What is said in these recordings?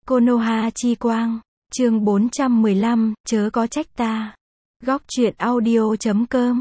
Konoha chi quang, chương 415, chớ có trách ta. Góc truyện audio.com.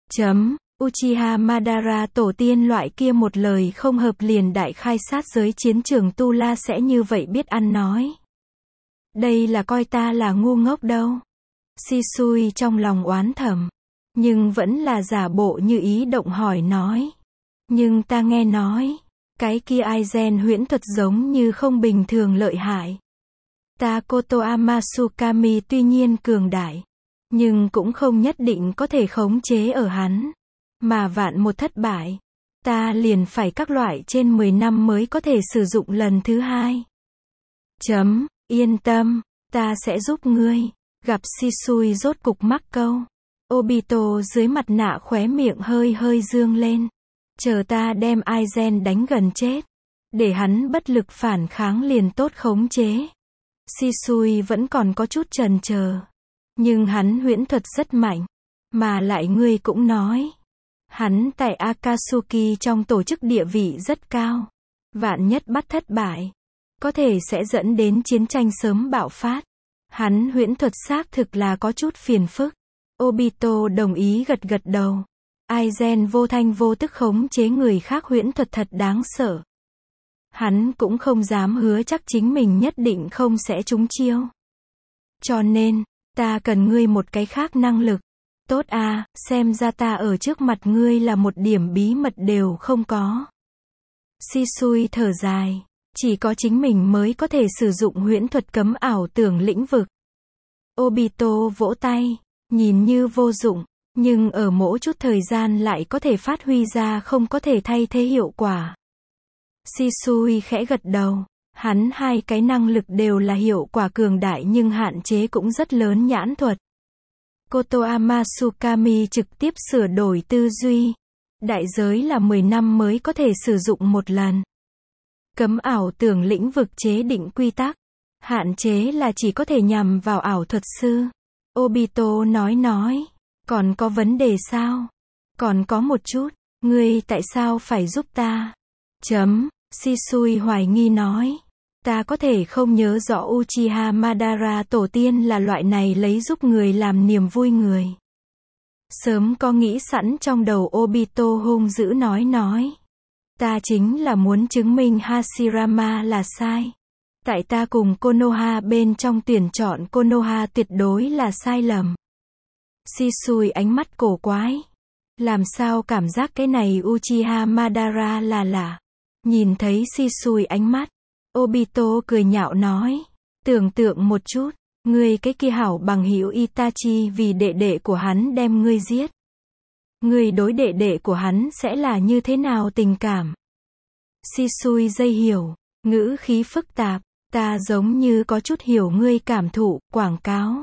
Uchiha Madara tổ tiên loại kia một lời không hợp liền đại khai sát giới chiến trường Tu La sẽ như vậy biết ăn nói. Đây là coi ta là ngu ngốc đâu. Shisui trong lòng oán thầm, nhưng vẫn là giả bộ như ý động hỏi nói. Nhưng ta nghe nói, cái kia Aizen huyễn thuật giống như không bình thường lợi hại. Takoto Amasukami tuy nhiên cường đại, nhưng cũng không nhất định có thể khống chế ở hắn. Mà vạn một thất bại, ta liền phải các loại trên 10 năm mới có thể sử dụng lần thứ hai. Yên tâm, ta sẽ giúp ngươi. Gặp Shisui rốt cục mắc câu. Obito dưới mặt nạ khóe miệng hơi hơi dương lên. Chờ ta đem Aizen đánh gần chết, để hắn bất lực phản kháng liền tốt khống chế. Shisui vẫn còn có chút chần chờ. Nhưng hắn huyễn thuật rất mạnh. Mà lại ngươi cũng nói, hắn tại Akatsuki trong tổ chức địa vị rất cao. Vạn nhất bắt thất bại, có thể sẽ dẫn đến chiến tranh sớm bạo phát. Hắn huyễn thuật xác thực là có chút phiền phức. Obito đồng ý gật gật đầu. Aizen vô thanh vô tức khống chế người khác huyễn thuật thật đáng sợ. Hắn cũng không dám hứa chắc chính mình nhất định không sẽ trúng chiêu. Cho nên, ta cần ngươi một cái khác năng lực. Tốt à, xem ra ta ở trước mặt ngươi là một điểm bí mật đều không có. Shisui thở dài. Chỉ có chính mình mới có thể sử dụng huyễn thuật cấm ảo tưởng lĩnh vực. Obito vỗ tay, nhìn như vô dụng, nhưng ở mỗi chút thời gian lại có thể phát huy ra không có thể thay thế hiệu quả. Shisui khẽ gật đầu, hắn hai cái năng lực đều là hiệu quả cường đại nhưng hạn chế cũng rất lớn nhãn thuật. Koto Amasukami trực tiếp sửa đổi tư duy. Đại giới là 10 năm mới có thể sử dụng một lần. Cấm ảo tưởng lĩnh vực chế định quy tắc. Hạn chế là chỉ có thể nhằm vào ảo thuật sư. Obito nói. Còn có vấn đề sao? Còn có một chút. Ngươi tại sao phải giúp ta? Shisui hoài nghi nói. Ta có thể không nhớ rõ Uchiha Madara tổ tiên là loại này lấy giúp người làm niềm vui người. Sớm có nghĩ sẵn trong đầu Obito hung dữ nói. Ta chính là muốn chứng minh Hashirama là sai. Tại ta cùng Konoha bên trong tuyển chọn Konoha tuyệt đối là sai lầm. Shisui ánh mắt cổ quái. Làm sao cảm giác cái này Uchiha Madara là lạ. Nhìn thấy Shisui ánh mắt, Obito cười nhạo nói. Tưởng tượng một chút, ngươi cái kia hảo bằng hữu Itachi vì đệ đệ của hắn đem ngươi giết. Ngươi đối đệ đệ của hắn sẽ là như thế nào tình cảm? Shisui dây hiểu, ngữ khí phức tạp, ta giống như có chút hiểu ngươi cảm thụ, quảng cáo.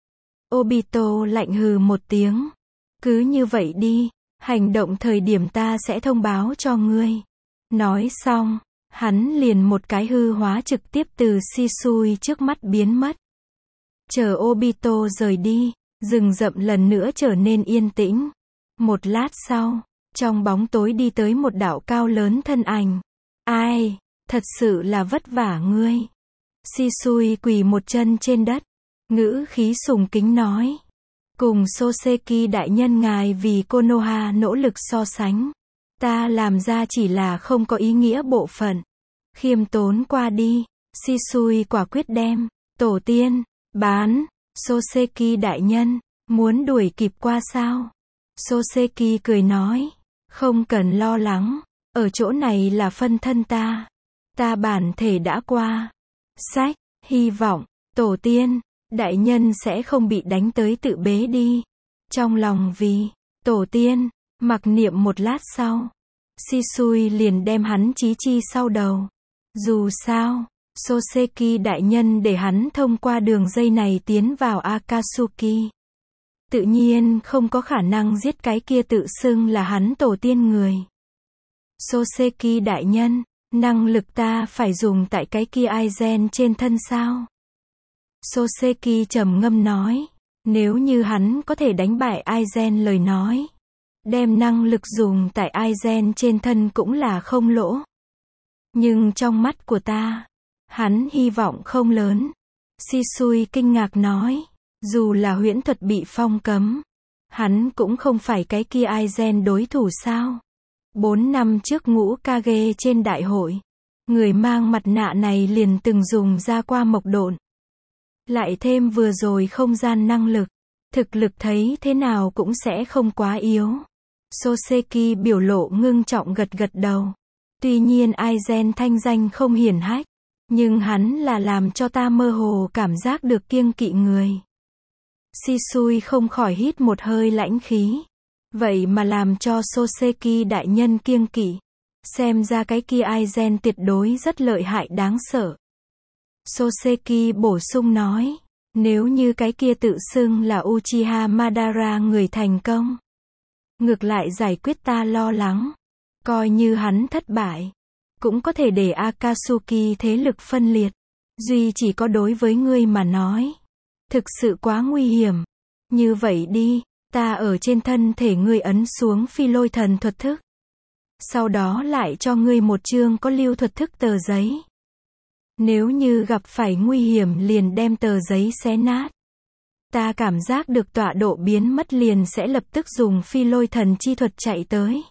Obito lạnh hừ một tiếng. Cứ như vậy đi, hành động thời điểm ta sẽ thông báo cho ngươi. Nói xong, hắn liền một cái hư hóa trực tiếp từ Shisui trước mắt biến mất. Chờ Obito rời đi, rừng rậm lần nữa trở nên yên tĩnh. Một lát sau, trong bóng tối đi tới một đạo cao lớn thân ảnh. Ai, thật sự là vất vả ngươi. Shisui quỳ một chân trên đất, ngữ khí sùng kính nói. Cùng Soseki đại nhân ngài vì Konoha nỗ lực so sánh. Ta làm ra chỉ là không có ý nghĩa bộ phận. Khiêm tốn qua đi. Shisui quả quyết đem tổ tiên bán. Soseki đại nhân, muốn đuổi kịp qua sao? Soseki cười nói. Không cần lo lắng. Ở chỗ này là phân thân ta. Ta bản thể đã qua. Sách, hy vọng, tổ tiên, đại nhân sẽ không bị đánh tới tự bế đi. Trong lòng vì tổ tiên, mặc niệm một lát sau. Shisui liền đem hắn chí chi sau đầu. Dù sao, Soseki đại nhân để hắn thông qua đường dây này tiến vào Akatsuki. Tự nhiên không có khả năng giết cái kia tự xưng là hắn tổ tiên người. Soseki đại nhân, năng lực ta phải dùng tại cái kia Aizen trên thân sao? Soseki trầm ngâm nói. Nếu như hắn có thể đánh bại Aizen lời nói, đem năng lực dùng tại Aizen trên thân cũng là không lỗ. Nhưng trong mắt của ta, Hắn hy vọng không lớn. Shisui kinh ngạc nói. Dù là huyễn thuật bị phong cấm, hắn cũng không phải cái kia Aizen đối thủ sao. 4 năm trước Ngũ Kage trên đại hội, người mang mặt nạ này liền từng dùng ra qua mộc độn. Lại thêm vừa rồi không gian năng lực, thực lực thấy thế nào cũng sẽ không quá yếu. Soseki biểu lộ ngưng trọng gật gật đầu. Tuy nhiên Aizen thanh danh không hiển hách, nhưng hắn là làm cho ta mơ hồ cảm giác được kiêng kỵ người. Shisui không khỏi hít một hơi lãnh khí. Vậy mà làm cho Soseki đại nhân kiêng kỵ. Xem ra cái kia Aizen tuyệt đối rất lợi hại đáng sợ. Soseki bổ sung nói. Nếu như cái kia tự xưng là Uchiha Madara người thành công, ngược lại giải quyết ta lo lắng. Coi như hắn thất bại, cũng có thể để Akatsuki thế lực phân liệt. Duy chỉ có đối với ngươi mà nói, thực sự quá nguy hiểm. Như vậy đi, ta ở trên thân thể ngươi ấn xuống phi lôi thần thuật thức. Sau đó lại cho ngươi một chương có lưu thuật thức tờ giấy. Nếu như gặp phải nguy hiểm liền đem tờ giấy xé nát. Ta cảm giác được tọa độ biến mất liền sẽ lập tức dùng phi lôi thần chi thuật chạy tới.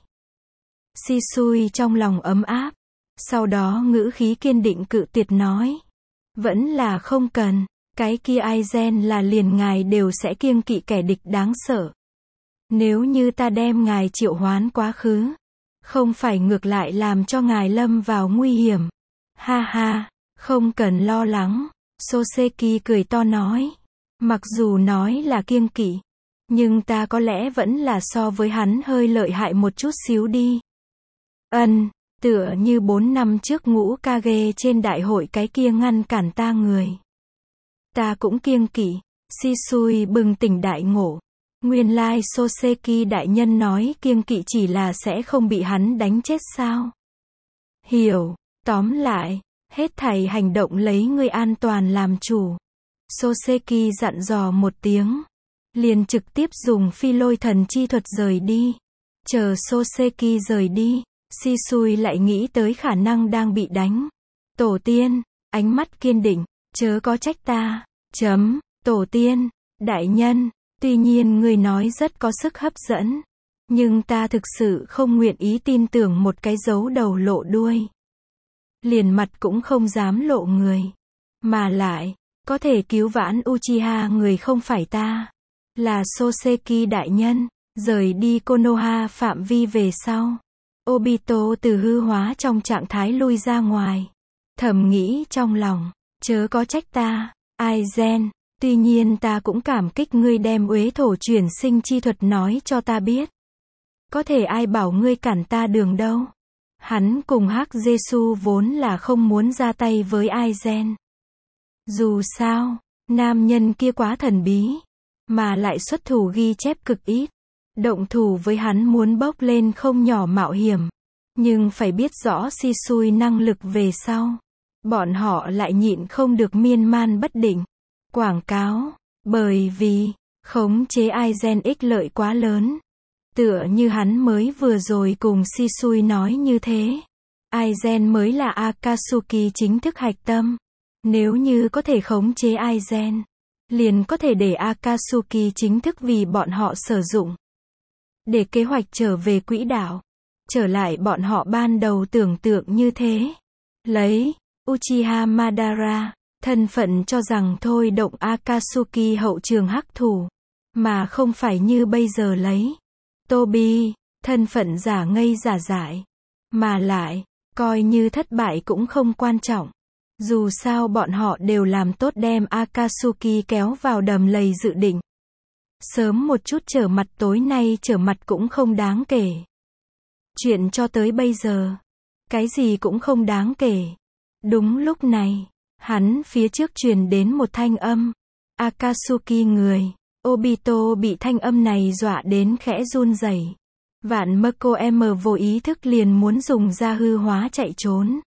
Shisui trong lòng ấm áp. Sau đó ngữ khí kiên định cự tuyệt nói. Vẫn là không cần. Cái kia Aizen là liền ngài đều sẽ kiêng kỵ kẻ địch đáng sợ. Nếu như ta đem ngài triệu hoán quá khứ, không phải ngược lại làm cho ngài lâm vào nguy hiểm. Ha ha, không cần lo lắng. Soseki cười to nói. Mặc dù nói là kiêng kỵ, nhưng ta có lẽ vẫn là so với hắn hơi lợi hại một chút xíu đi. Tựa như 4 năm trước Ngũ Kage trên đại hội cái kia ngăn cản ta người. Ta cũng kiêng kỵ. Shisui bừng tỉnh đại ngộ. Nguyên lai Soseki đại nhân nói kiêng kỵ chỉ là sẽ không bị hắn đánh chết sao? Hiểu. Tóm lại, hết thảy hành động lấy người an toàn làm chủ. Soseki dặn dò một tiếng, liền trực tiếp dùng phi lôi thần chi thuật rời đi. Chờ Soseki rời đi, Shisui lại nghĩ tới khả năng đang bị đánh. Tổ tiên, ánh mắt kiên định, chớ có trách ta. Tổ tiên, đại nhân, tuy nhiên người nói rất có sức hấp dẫn, nhưng ta thực sự không nguyện ý tin tưởng một cái giấu đầu lộ đuôi. Liền mặt cũng không dám lộ người. Mà lại, có thể cứu vãn Uchiha người không phải ta, là Soseki đại nhân. Rời đi Konoha phạm vi về sau, Obito từ hư hóa trong trạng thái lui ra ngoài. Thầm nghĩ trong lòng, chớ có trách ta, Aizen, tuy nhiên ta cũng cảm kích ngươi đem uế thổ chuyển sinh chi thuật nói cho ta biết. Có thể ai bảo ngươi cản ta đường đâu. Hắn cùng Hắc Jesu vốn là không muốn ra tay với Aizen. Dù sao, nam nhân kia quá thần bí, mà lại xuất thủ ghi chép cực ít. Động thủ với hắn muốn bốc lên không nhỏ mạo hiểm. Nhưng phải biết rõ Shisui năng lực về sau, bọn họ lại nhịn không được miên man bất định. Quảng cáo, bởi vì khống chế Aizen ích lợi quá lớn. Tựa như hắn mới vừa rồi cùng Shisui nói như thế. Aizen mới là Akatsuki chính thức hạch tâm. Nếu như có thể khống chế Aizen, liền có thể để Akatsuki chính thức vì bọn họ sử dụng. Để kế hoạch trở về quỹ đạo. Trở lại bọn họ ban đầu tưởng tượng như thế. Lấy Uchiha Madara, thân phận cho rằng thôi động Akatsuki hậu trường hắc thủ. Mà không phải như bây giờ lấy Tobi, thân phận giả ngây giả dại. Mà lại, coi như thất bại cũng không quan trọng. Dù sao bọn họ đều làm tốt đem Akatsuki kéo vào đầm lầy dự định. Sớm một chút trở mặt tối nay trở mặt cũng không đáng kể. Chuyện cho tới bây giờ, cái gì cũng không đáng kể. Đúng lúc này, hắn phía trước truyền đến một thanh âm. Akatsuki người. Obito bị thanh âm này dọa đến khẽ run rẩy. Vạn Mako M vô ý thức liền muốn dùng ra hư hóa chạy trốn.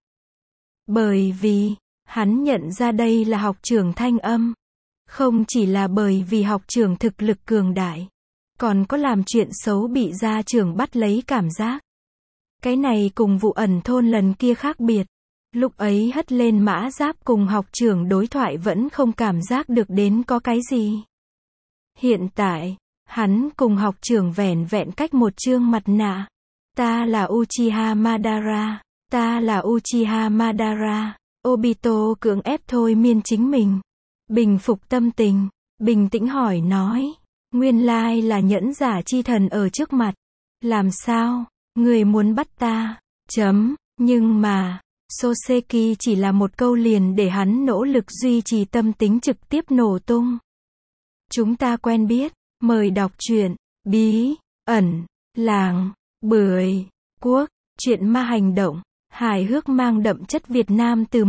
Bởi vì, hắn nhận ra đây là học trưởng thanh âm. Không chỉ là bởi vì học trưởng thực lực cường đại, còn có làm chuyện xấu bị gia trưởng bắt lấy cảm giác. Cái này cùng vụ ẩn thôn lần kia khác biệt. Lúc ấy hất lên mã giáp cùng học trưởng đối thoại vẫn không cảm giác được đến có cái gì. Hiện tại, hắn cùng học trưởng vẻn vẹn cách một chương mặt nạ. Ta là Uchiha Madara. Ta là Uchiha Madara. Obito cưỡng ép thôi miên chính mình. Bình phục tâm tình. Bình tĩnh hỏi nói. Nguyên lai là nhẫn giả chi thần ở trước mặt. Làm sao? Người muốn bắt ta? Nhưng mà, Soseki chỉ là một câu liền để hắn nỗ lực duy trì tâm tính trực tiếp nổ tung. Chúng ta quen biết. Mời đọc truyện Bí ẩn làng Bưởi Quốc. Truyện ma hành động, hài hước mang đậm chất Việt Nam từ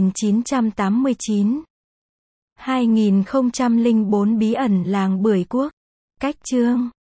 1989. 2004 Bí ẩn làng Bưởi Quốc. Cách chương